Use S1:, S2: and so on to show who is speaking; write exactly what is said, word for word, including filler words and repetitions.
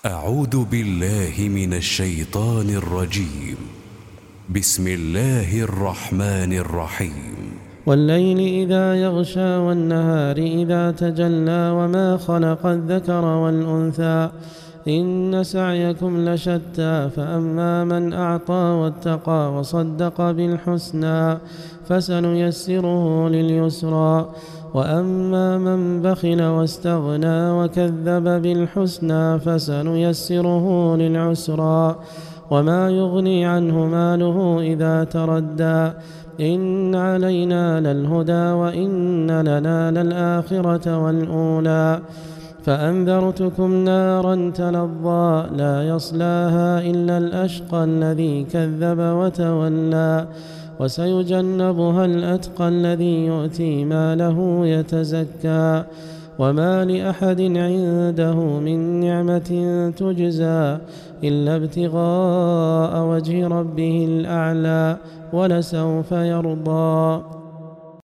S1: أعوذ بالله من الشيطان الرجيم. بسم الله الرحمن الرحيم.
S2: والليل إذا يغشى والنهار إذا تجلى وما خلق الذكر والأنثى إن سعيكم لشتى فأما من أعطى واتقى وصدق بالحسنى فسنيسره لليسرى وأما من بخل واستغنى وكذب بالحسنى فسنيسره للعسرى وما يغني عنه ماله إذا تردى إن علينا للهدى وإن لنا للآخرة والأولى فأنذرتكم نارا تلظى لا يصلاها إلا الأشقى الذي كذب وتولى وسيجنبها الأتقى الذي يؤتي ماله يتزكى وما لأحد عنده من نعمة تجزى إلا ابتغاء وجه ربه الأعلى ولسوف يرضى.